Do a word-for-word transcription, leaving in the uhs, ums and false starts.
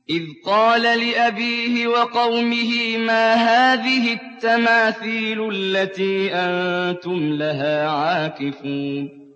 إِذْ قَالَ لِأَبِيهِ وَقَوْمِهِ مَا هَٰذِهِ التَّمَاثِيلُ الَّتِي أَنتُمْ لَهَا عَاكِفُونَ